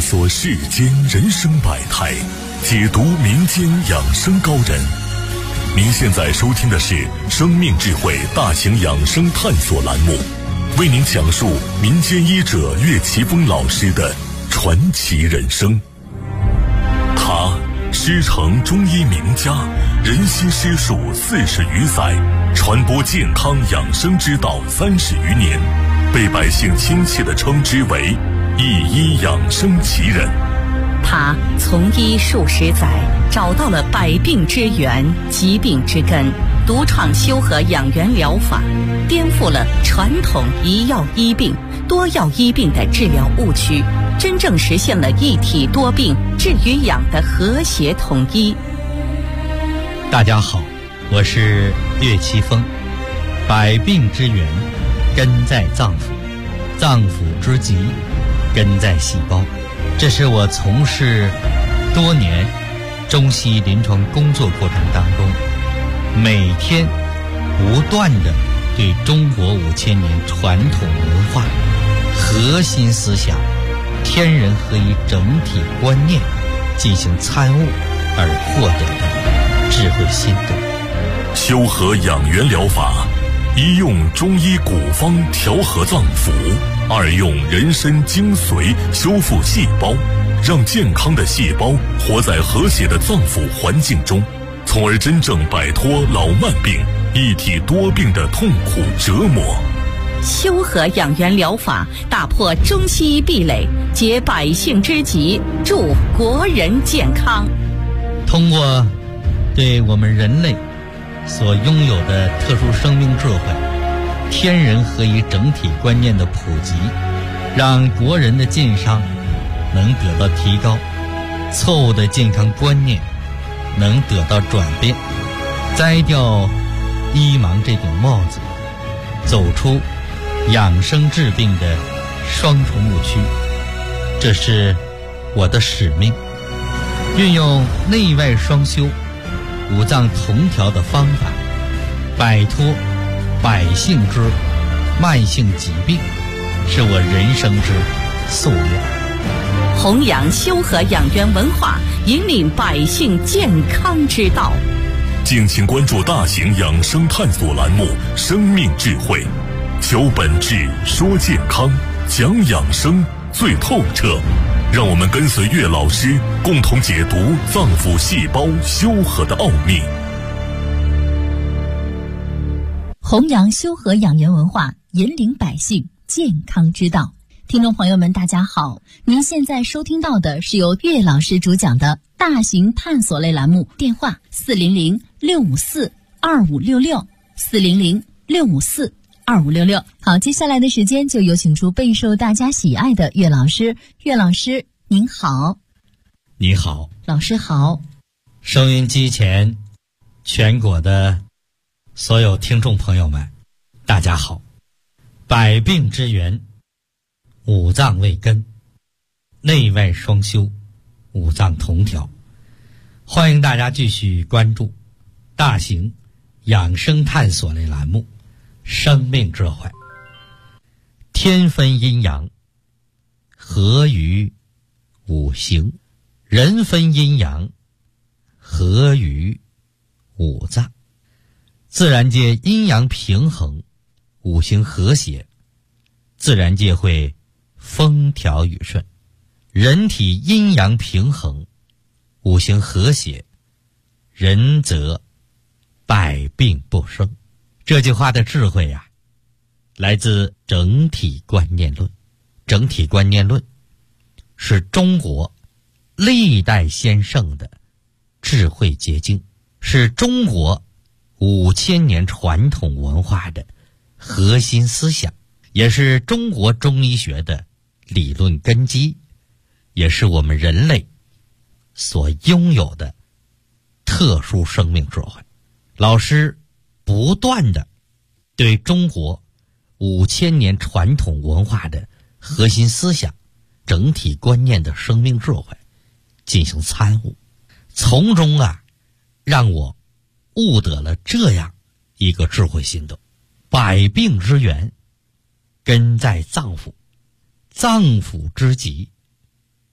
索世间人生百态，解读民间养生高人。您现在收听的是生命智慧大型养生探索栏目，为您讲述民间医者岳奇峰老师的传奇人生。他师承中医名家，人心师术40余载，传播健康养生之道30余年，被百姓亲切地称之为一医养生奇人。 他从医数十载，找到了百病之源、疾病之根，独创修和养元疗法，颠覆了传统一药医病、多药医病的治疗误区，真正实现了一体多病治与养的和谐统一。 大家好，我是岳奇峰。百病之源根在脏腑，脏腑之疾根在细胞。这是我从事多年中西医临床工作过程当中，每天不断地对中国5000年传统文化核心思想天人合一整体观念进行参悟而获得的智慧心得。 修和养元疗法，一用中医古方调和脏腑，二用人参精髓修复细胞，让健康的细胞活在和谐的脏腑环境中，从而真正摆脱老慢病、一体多病的痛苦折磨。 修和养元疗法打破中西医壁垒，解百姓之急，助国人健康。 通过对我们人类所拥有的特殊生命智慧、天人合一整体观念的普及，让国人的健康能得到提高，错误的健康观念能得到转变，摘掉医盲这顶帽子，走出养生治病的双重误区。这是我的使命，运用内外双修、五脏同调的方法，摆脱百姓之慢性疾病，是我人生之夙愿。 弘扬修和养元文化，引领百姓健康之道。 敬请关注大型养生探索栏目《生命智慧》，求本质，说健康，讲养生最透彻。让我们跟随岳老师，共同解读脏腑细胞修和的奥秘。 弘扬修和养元文化，引领百姓健康之道。听众朋友们，大家好，您现在收听到的是由岳老师主讲的大型探索类栏目，电话400-654-2566，400-654-2566。好，接下来的时间就有请出备受大家喜爱的岳老师。岳老师您好。 你好。 老师好。 收音机前全国的所有听众朋友们，大家好。百病之源，五脏为根，内外双修，五脏同调。欢迎大家继续关注大型养生探索类栏目《生命智慧》。天分阴阳，合于五行；人分阴阳，合于五脏。自然界阴阳平衡，五行和谐，自然界会风调雨顺。人体阴阳平衡，五行和谐，人则百病不生。这句话的智慧呀，来自整体观念论。整体观念论是中国历代先圣的智慧结晶，是中国5000年传统文化的核心思想，也是中国中医学的理论根基，也是我们人类所拥有的特殊生命智慧。老师不断地对中国5000年传统文化的核心思想、整体观念的生命智慧进行参悟，从中让我悟得了这样一个智慧心得：百病之源根在脏腑，脏腑之疾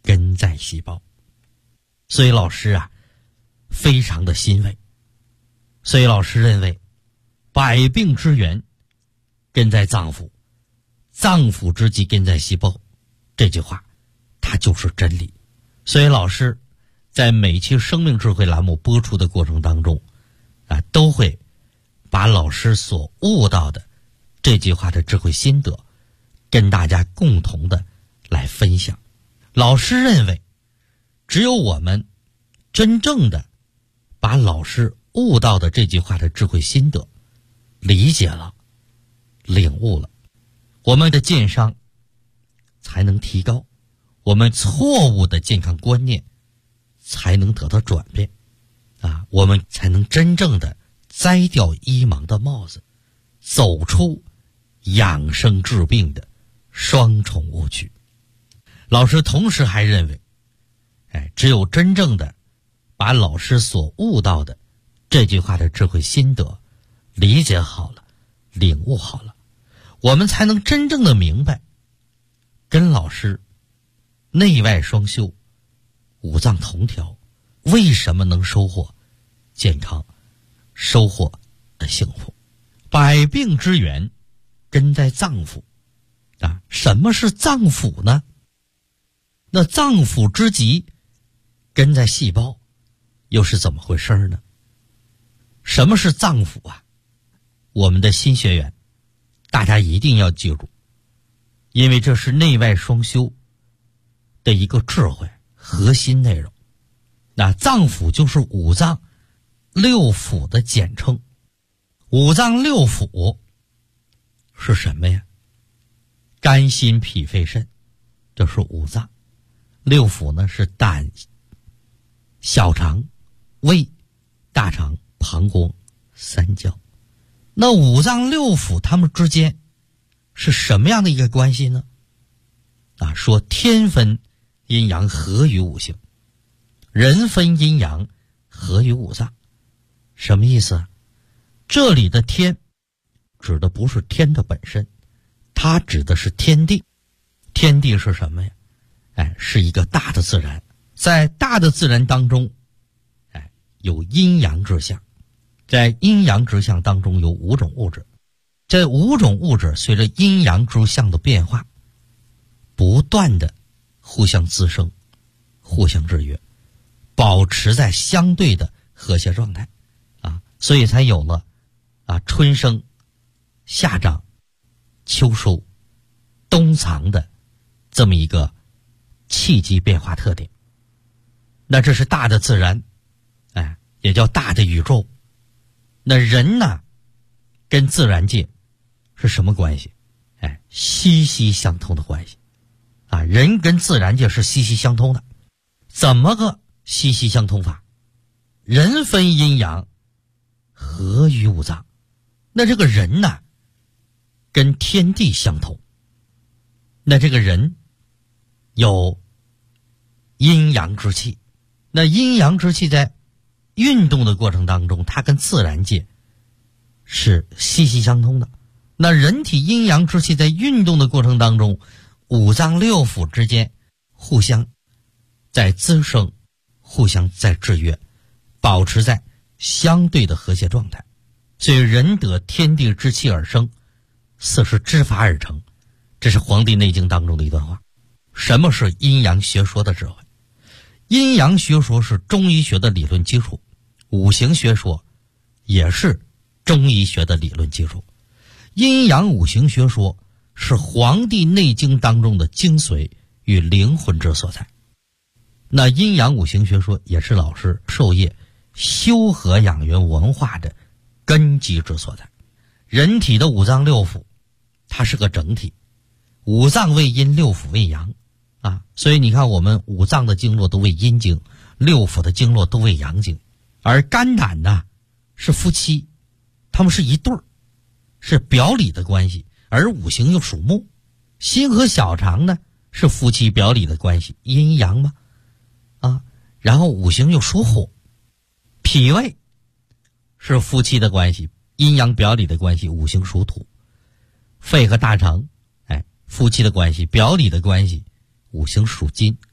根在细胞。所以老师啊非常的欣慰，所以老师认为百病之源根在脏腑，脏腑之基根在细胞，这句话它就是真理。所以老师在每期生命智慧栏目播出的过程当中都会把老师所悟到的这句话的智慧心得跟大家共同的来分享。老师认为只有我们真正的把老师悟到的这句话的智慧心得理解了、领悟了，我们的健商才能提高，我们错误的健康观念才能得到转变我们才能真正的摘掉医盲的帽子，走出养生治病的双重误区。老师同时还认为只有真正的把老师所悟到的这句话的智慧心得理解好了、领悟好了，我们才能真正的明白跟老师内外双修、五脏同调为什么能收获健康、收获幸福。百病之源根在脏腑什么是脏腑呢？那脏腑之基根在细胞，又是怎么回事呢？什么是脏腑我们的新学员大家一定要记住，因为这是内外双修的一个智慧核心内容。那脏腑就是五脏六腑的简称。五脏六腑是什么呀？肝心脾肺肾，这是五脏。六腑呢是胆、小肠、胃、大肠、膀胱、三焦。那五脏六腑它们之间是什么样的一个关系呢？说天分阴阳合于五行，人分阴阳合于五脏。什么意思？这里的天指的不是天的本身，它指的是天地。天地是什么呀？是一个大的自然。在大的自然当中有阴阳之象，在阴阳之象当中有五种物质，这五种物质随着阴阳之象的变化不断的互相滋生、互相制约，保持在相对的和谐状态所以才有了春生、夏长、秋收、冬藏的这么一个气机变化特点。那这是大的自然也叫大的宇宙。那人呢跟自然界是什么关系？息息相通的关系人跟自然界是息息相通的。怎么个息息相通法？人分阴阳合于五脏。那这个人呢跟天地相同。那这个人有阴阳之气，那阴阳之气在运动的过程当中，它跟自然界是息息相通的。那人体阴阳之气在运动的过程当中，五脏六腑之间互相在滋生，互相在制约，保持在相对的和谐状态。所以人得天地之气而生，色是之法而成。这是《黄帝内经》当中的一段话。什么是阴阳学说的智慧？阴阳学说是中医学的理论基础，五行学说也是中医学的理论基础。阴阳五行学说是《黄帝内经》当中的精髓与灵魂之所在。那阴阳五行学说也是老师授业修和养元文化的根基之所在。人体的五脏六腑它是个整体，五脏为阴，六腑为阳所以你看我们五脏的经络都为阴经，六腑的经络都为阳经。而肝胆呢是夫妻，他们是一对儿，是表里的关系。而五行又属木，心和小肠呢是夫妻表里的关系，阴阳嘛然后五行又属火，脾胃是夫妻的关系，阴阳表里的关系，五行属土。肺和大肠夫妻的关系，表里的关系，五行属金。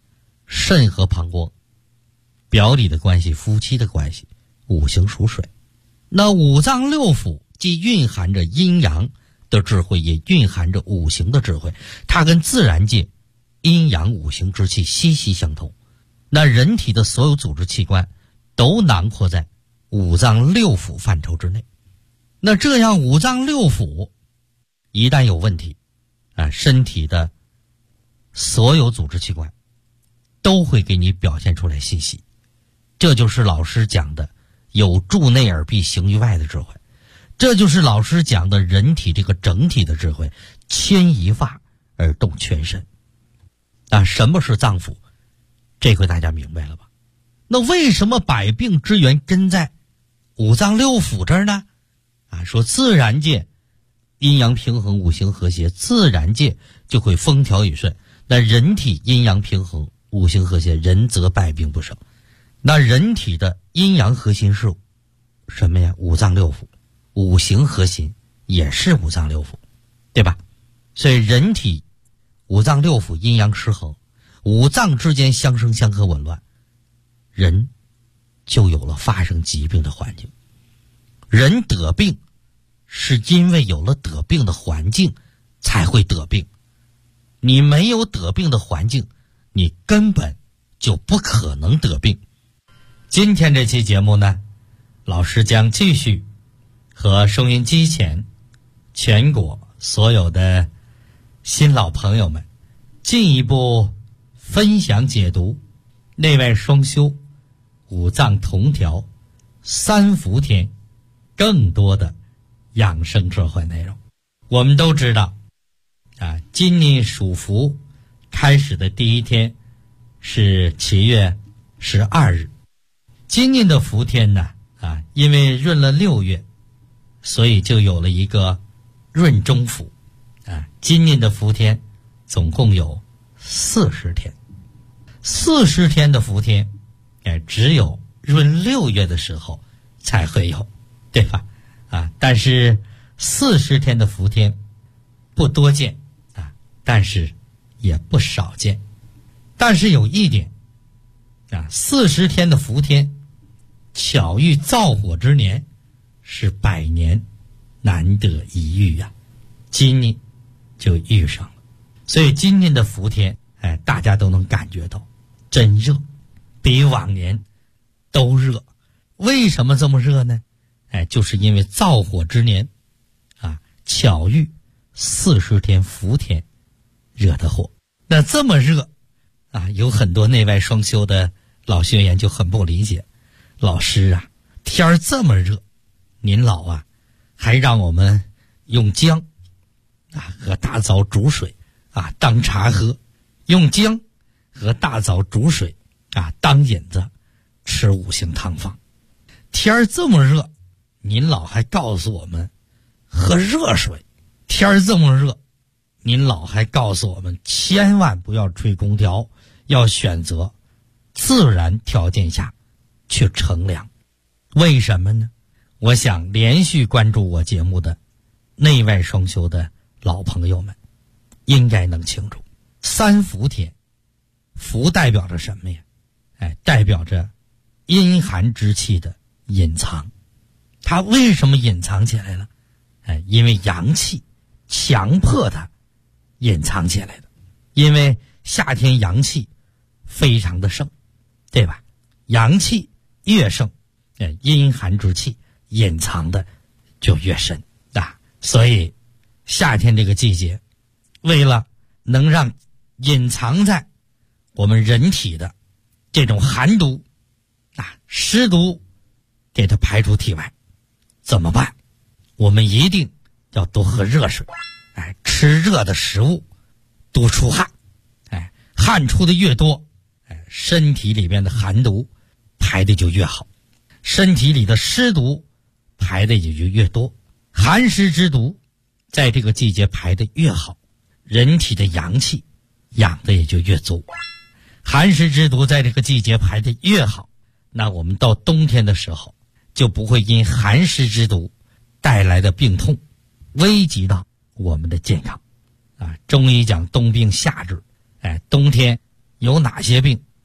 肾和膀胱，表里的关系，夫妻的关系，五行属水。那五脏六腑既蕴含着阴阳的智慧，也蕴含着五行的智慧，它跟自然界阴阳五行之气息息相通。那人体的所有组织器官都囊括在五脏六腑范畴之内。那这样五脏六腑一旦有问题身体的所有组织器官都会给你表现出来信息。这就是老师讲的有助内而必行于外的智慧，这就是老师讲的人体这个整体的智慧，牵一发而动全身。什么是脏腑？这回大家明白了吧？那为什么百病之源根在五脏六腑这儿呢？说自然界阴阳平衡，五行和谐，自然界就会风调雨顺。那人体阴阳平衡，五行和谐，人则百病不生。那人体的阴阳核心是什么呀？五脏六腑，五行核心也是五脏六腑，对吧？所以人体五脏六腑阴阳失衡，五脏之间相生相克紊乱，人就有了发生疾病的环境。人得病是因为有了得病的环境才会得病，你没有得病的环境，你根本就不可能得病。今天这期节目呢，老师将继续和收音机前全国所有的新老朋友们进一步分享解读内外双修、五脏同调、三伏天更多的养生智慧内容。我们都知道今年属伏开始的第一天是7月12日。今年的伏天呢因为闰了6月，所以就有了一个闰中伏今年的伏天总共有40天。40天的伏天只有闰6月的时候才会有，对吧？但是40天的伏天不多见但是也不少见。但是有一点40天的伏天巧遇燥火之年，是100年难得一遇今年就遇上了。所以今年的伏天大家都能感觉到真热，比往年都热。为什么这么热呢？就是因为燥火之年巧遇40天伏天惹的祸。那这么热有很多内外双修的老学员就很不理解，老师天儿这么热，您老还让我们用姜和大枣煮水当茶喝，用姜和大枣煮水当引子吃5行汤方。天儿这么热，您老还告诉我们喝热水。天儿这么热，您老还告诉我们千万不要吹空调，要选择自然条件下去乘凉。为什么呢？我想连续关注我节目的内外双修的老朋友们应该能清楚。三伏天，伏代表着什么呀？代表着阴寒之气的隐藏。它为什么隐藏起来了？因为阳气强迫它隐藏起来的。因为夏天阳气非常的盛，对吧？阳气越盛，阴寒之气隐藏的就越深所以夏天这个季节，为了能让隐藏在我们人体的这种寒毒湿毒给它排出体外，怎么办？我们一定要多喝热水，吃热的食物，多出汗，汗出的越多，身体里面的寒毒排的就越好，身体里的湿毒排的也就越多。寒湿之毒在这个季节排的越好，人体的阳气养的也就越足。寒湿之毒在这个季节排的越好，那我们到冬天的时候就不会因寒湿之毒带来的病痛危及到我们的健康中医讲冬病夏治，冬天有哪些病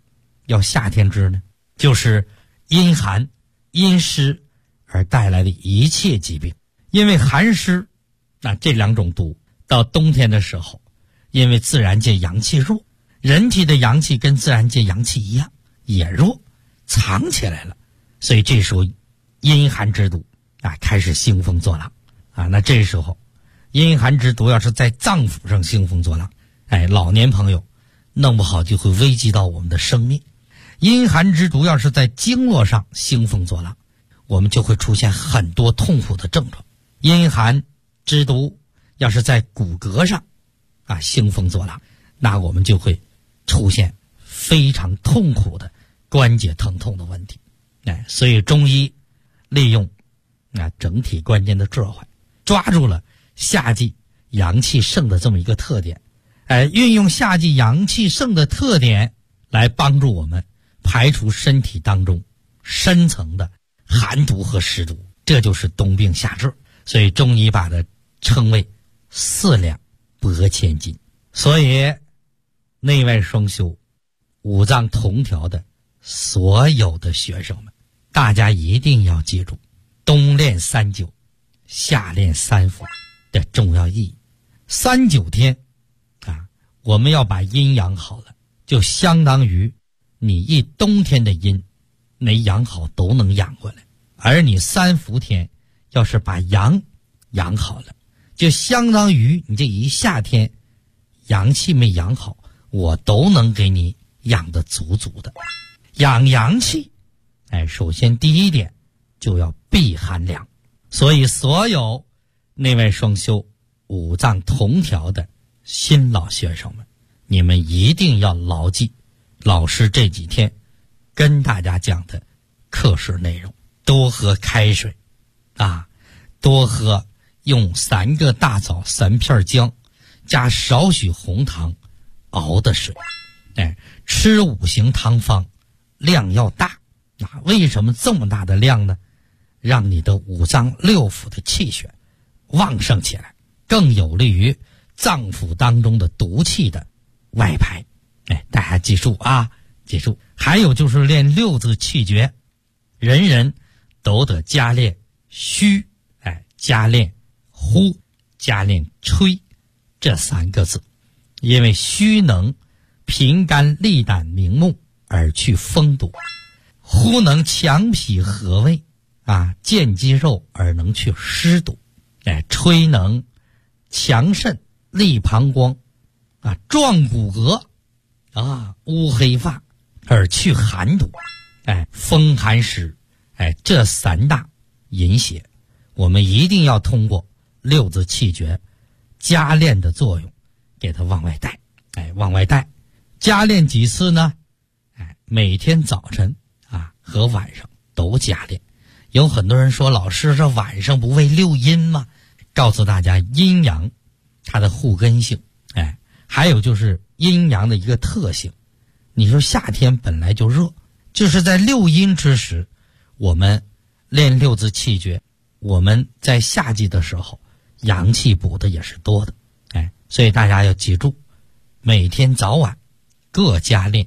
要夏天治呢？就是阴寒、阴湿而带来的一切疾病。因为寒湿，这两种毒到冬天的时候，因为自然界阳气弱，人体的阳气跟自然界阳气一样也弱，藏起来了，所以这时候阴寒之毒开始兴风作浪那这时候阴寒之毒要是在脏腑上兴风作浪，老年朋友弄不好就会危及到我们的生命。阴寒之毒要是在经络上兴风作浪，我们就会出现很多痛苦的症状。阴寒之毒要是在骨骼上兴风作浪，那我们就会出现非常痛苦的关节疼痛的问题。所以中医利用整体关键的智慧，抓住了夏季阳气盛的这么一个特点，运用夏季阳气盛的特点来帮助我们排除身体当中深层的寒毒和湿毒，这就是冬病夏治。所以中医把它称为四两拨千斤。所以内外双修、五脏同调的所有的学生们，大家一定要记住冬练3灸，夏练3伏的重要意义。3-9天我们要把阴养好了，就相当于你一冬天的阴没养好都能养回来，而你3伏天要是把阳养好了，就相当于你这一夏天阳气没养好，我都能给你养得足足的。养阳气首先第一点就要避寒凉。所以所有内外双修、五脏同调的新老学生们，你们一定要牢记老师这几天跟大家讲的课时内容。多喝开水多喝用3个大枣、3片姜加少许红糖熬的水。吃5行汤方量要大。为什么这么大的量呢？让你的五脏六腑的气血旺盛起来，更有利于脏腑当中的毒气的外排。大家记住记住。还有就是练6字气诀，人人都得加练虚，加练呼，加练吹这3个字。因为虚能平肝利胆明目而去风毒，呼能强脾和胃健肌肉而能去湿毒，吹能强肾利膀胱壮骨骼乌黑发而去寒毒，风寒湿这3大淫邪，我们一定要通过6字气诀加练的作用给它往外带。往外带加练几次呢？每天早晨和晚上都加练。有很多人说，老师这晚上不为6阴吗？告诉大家阴阳它的互根性，还有就是阴阳的一个特性。你说夏天本来就热，就是在6阴之时，我们练6字气诀，我们在夏季的时候阳气补的也是多的。所以大家要记住，每天早晚各加练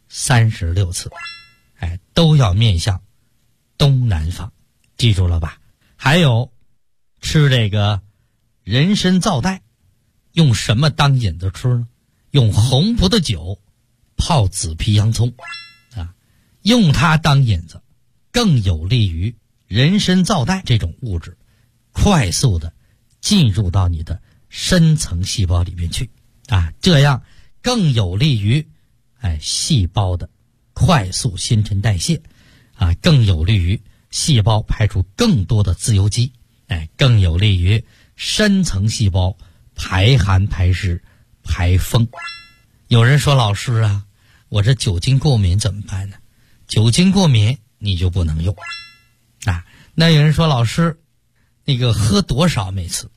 36次，都要面向东南方，记住了吧？还有吃这个人参皂带，用什么当引子吃呢？用红葡萄酒泡紫皮洋葱用它当引子，更有利于人参皂带这种物质快速的进入到你的深层细胞里面去这样更有利于细胞的快速新陈代谢更有利于细胞排出更多的自由基，更有利于深层细胞排寒排湿排风。有人说，老师我这酒精过敏怎么办呢？酒精过敏你就不能用那有人说，老师那个喝多少每次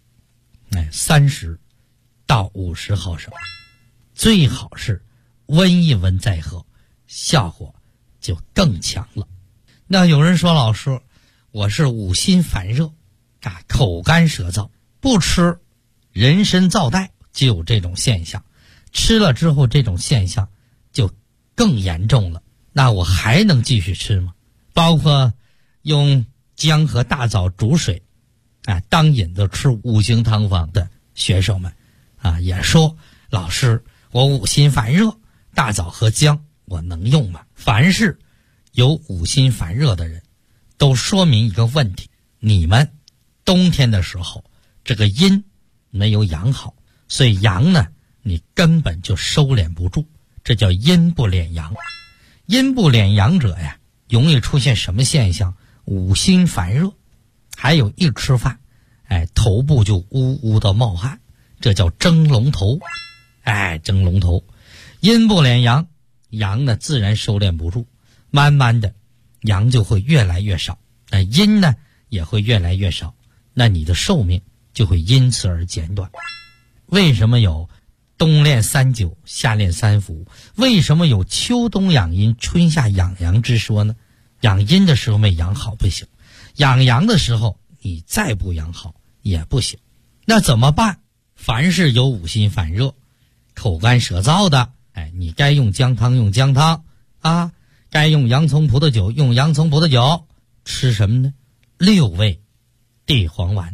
？30到50毫升，最好是温一温再喝，效果就更强了。那有人说，老师我是五心烦热口干舌燥，不吃人参皂带就有这种现象，吃了之后这种现象就更严重了。 那我还能继续吃吗？包括用姜和大枣煮水当引子吃五行汤方的学生们也说，老师，我五心烦热，大枣和姜我能用吗？凡是有五心烦热的人，都说明一个问题，你们冬天的时候这个阴没有养好，所以阳呢你根本就收敛不住，这叫阴不敛阳。阴不敛阳者呀，容易出现什么现象？五心烦热，还有一吃饭头部就呜呜的冒汗，这叫蒸龙头。蒸龙头。阴不敛阳，阳呢自然收敛不住，慢慢的阳就会越来越少，阴呢也会越来越少，那你的寿命就会因此而减短。为什么有冬练三九，夏练三伏？为什么有秋冬养阴，春夏养阳之说呢？养阴的时候没养好不行，养阳的时候你再不养好也不行。那怎么办？凡是有五心烦热、口干舌燥的，你该用姜汤用姜汤该用洋葱葡萄酒用洋葱葡萄酒。吃什么呢？6味地黄丸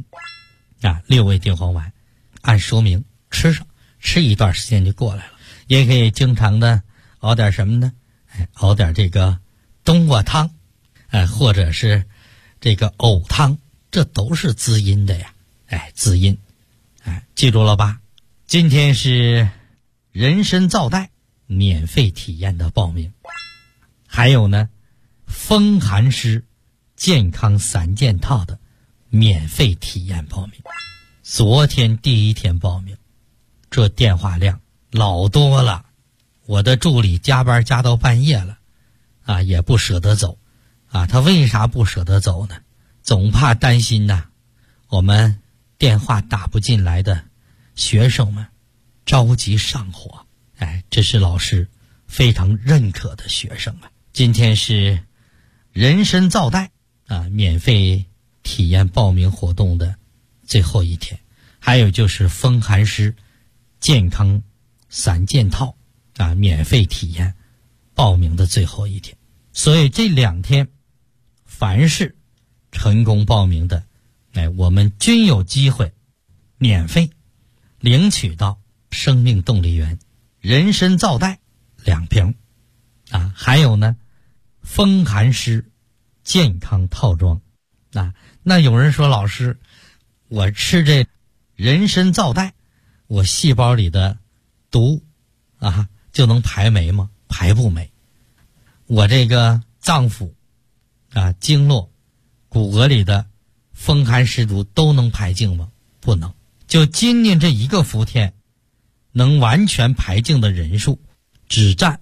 6味地黄丸，按说明吃上，吃一段时间就过来了。也可以经常的熬点什么呢？熬点这个冬瓜汤或者是这个藕汤，这都是滋阴的呀。滋阴记住了吧？今天是人参皂带免费体验的报名，还有呢风寒湿健康3件套的免费体验报名。昨天第一天报名，这电话量老多了，我的助理加班加到半夜了也不舍得走他为啥不舍得走呢？总怕担心我们电话打不进来的学生们着急上火。这是老师非常认可的学生今天是人参皂带免费体验报名活动的最后一天，还有就是风寒湿健康3件套免费体验报名的最后一天。所以这2天凡是成功报名的我们均有机会免费领取到生命动力源人参皂带2瓶还有呢风寒湿健康套装那有人说，老师，我吃这人参皂带，我细胞里的毒就能排没吗？排不没。我这个脏腑经络骨骼里的风寒湿毒都能排净吗？不能。就今年这一个伏天能完全排净的人数只占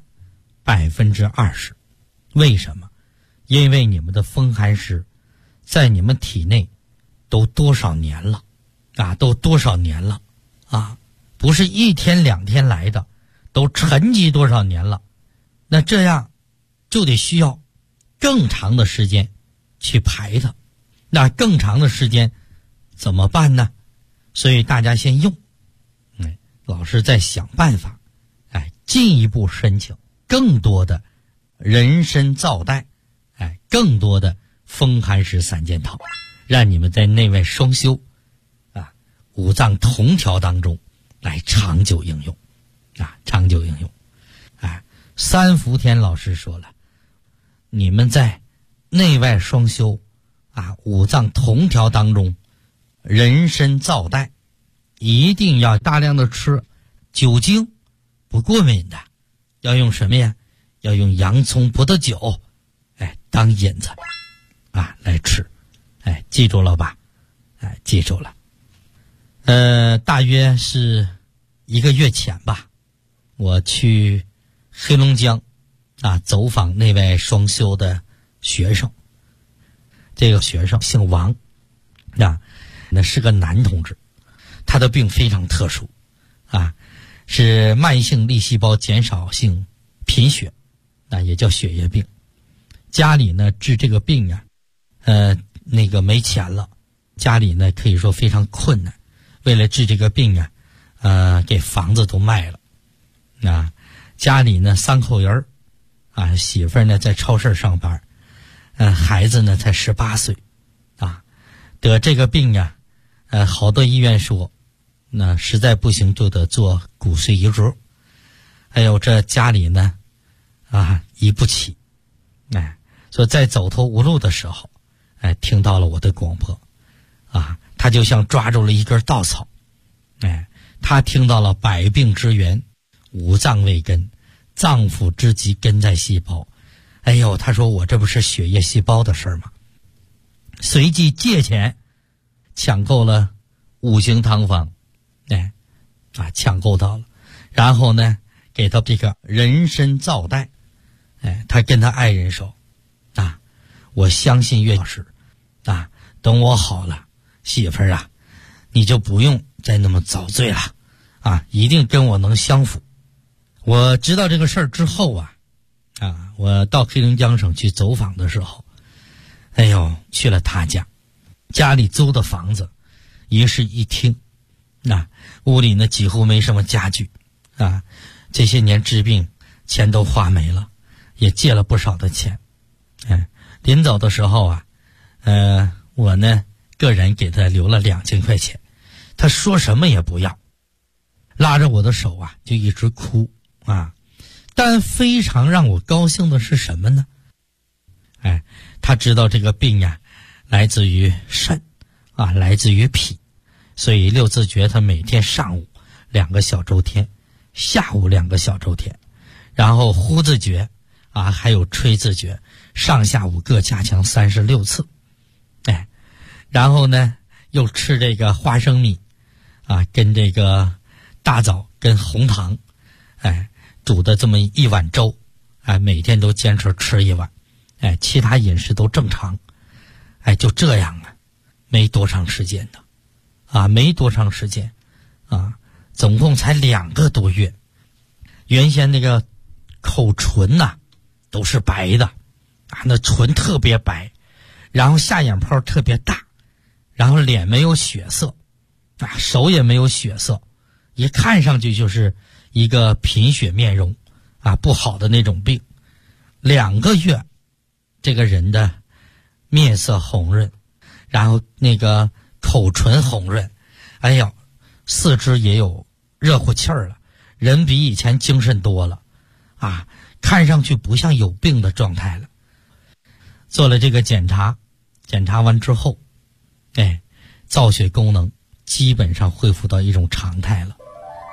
20%。为什么？因为你们的风寒湿在你们体内都多少年了都多少年了不是1天2天来的，都沉积多少年了。那这样就得需要更长的时间去排它。那更长的时间怎么办呢？所以大家先用老师在想办法进一步申请更多的人参皂带更多的风寒湿3件套，让你们在内外双修五脏同调当中来长久应用长久应用3伏天老师说了，你们在内外双修五脏同调当中，人参皂带一定要大量的吃。酒精不过敏的要用什么呀？要用洋葱葡萄酒当引子来吃。记住了吧？记住了。大约是1个月前吧，我去黑龙江走访内外双修的学生。这个学生姓王那是个男同志，他的病非常特殊是慢性粒细胞减少性贫血也叫血液病。家里呢治这个病那个没钱了，家里呢可以说非常困难，为了治这个病给房子都卖了家里呢3口人啊，媳妇儿呢在超市上班，孩子呢才18岁，啊，得这个病呀，好多医院说，那实在不行就得做骨髓移植。还有这家里呢，移不起，所以在走投无路的时候，听到了我的广播，他就像抓住了一根稻草，他听到了百病之源，五脏未根，脏腑之疾根在细胞。哎呦，他说我这不是血液细胞的事儿吗？随即借钱抢购了五行汤方，抢购到了，然后呢给他这个人参皂袋，他跟他爱人说，我相信岳老师，等我好了，媳妇儿啊，你就不用再那么遭罪了，一定跟我能相符。我知道这个事儿之后我到黑龙江省去走访的时候，哎呦，去了他家，家里租的房子，一室一厅，屋里呢几乎没什么家具，这些年治病钱都花没了，也借了不少的钱，临走的时候我呢个人给他留了2000块钱，他说什么也不要，拉着我的手就一直哭但非常让我高兴的是什么呢？他知道这个病来自于肾来自于脾，所以六字诀他每天上午2个小周天，下午2个小周天，然后呼字诀还有吹字诀，上下午各加强36次，然后呢又吃这个花生米跟这个大枣跟红糖煮的这么一碗粥，每天都坚持吃一碗，其他饮食都正常，就这样没多长时间的没多长时间总共才2个多月，原先那个口唇都是白的那唇特别白，然后下眼泡特别大，然后脸没有血色手也没有血色，一看上去就是一个贫血面容不好的那种病。2个月这个人的面色红润，然后那个口唇红润，哎呦，四肢也有热乎气儿了，人比以前精神多了看上去不像有病的状态了。做了这个检查完之后造血功能基本上恢复到一种常态了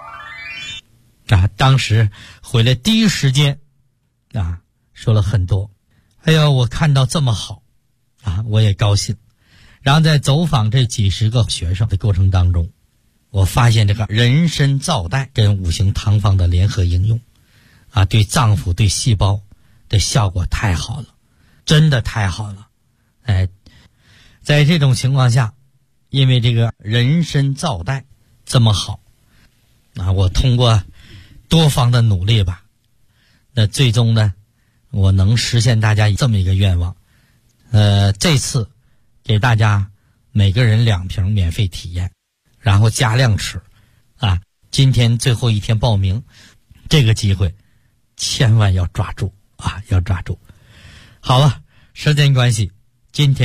当时回来第一时间说了很多，哎呦，我看到这么好我也高兴。然后在走访这几十个学生的过程当中，我发现这个人参皂袋跟五行汤方的联合应用对脏腑对细胞的效果太好了，真的太好了。在这种情况下，因为这个人参皂袋这么好我通过多方的努力吧，那最终呢我能实现大家这么一个愿望。这次给大家每个人2瓶免费体验，然后加量吃今天最后一天报名，这个机会千万要抓住要抓住。好了，时间关系，今天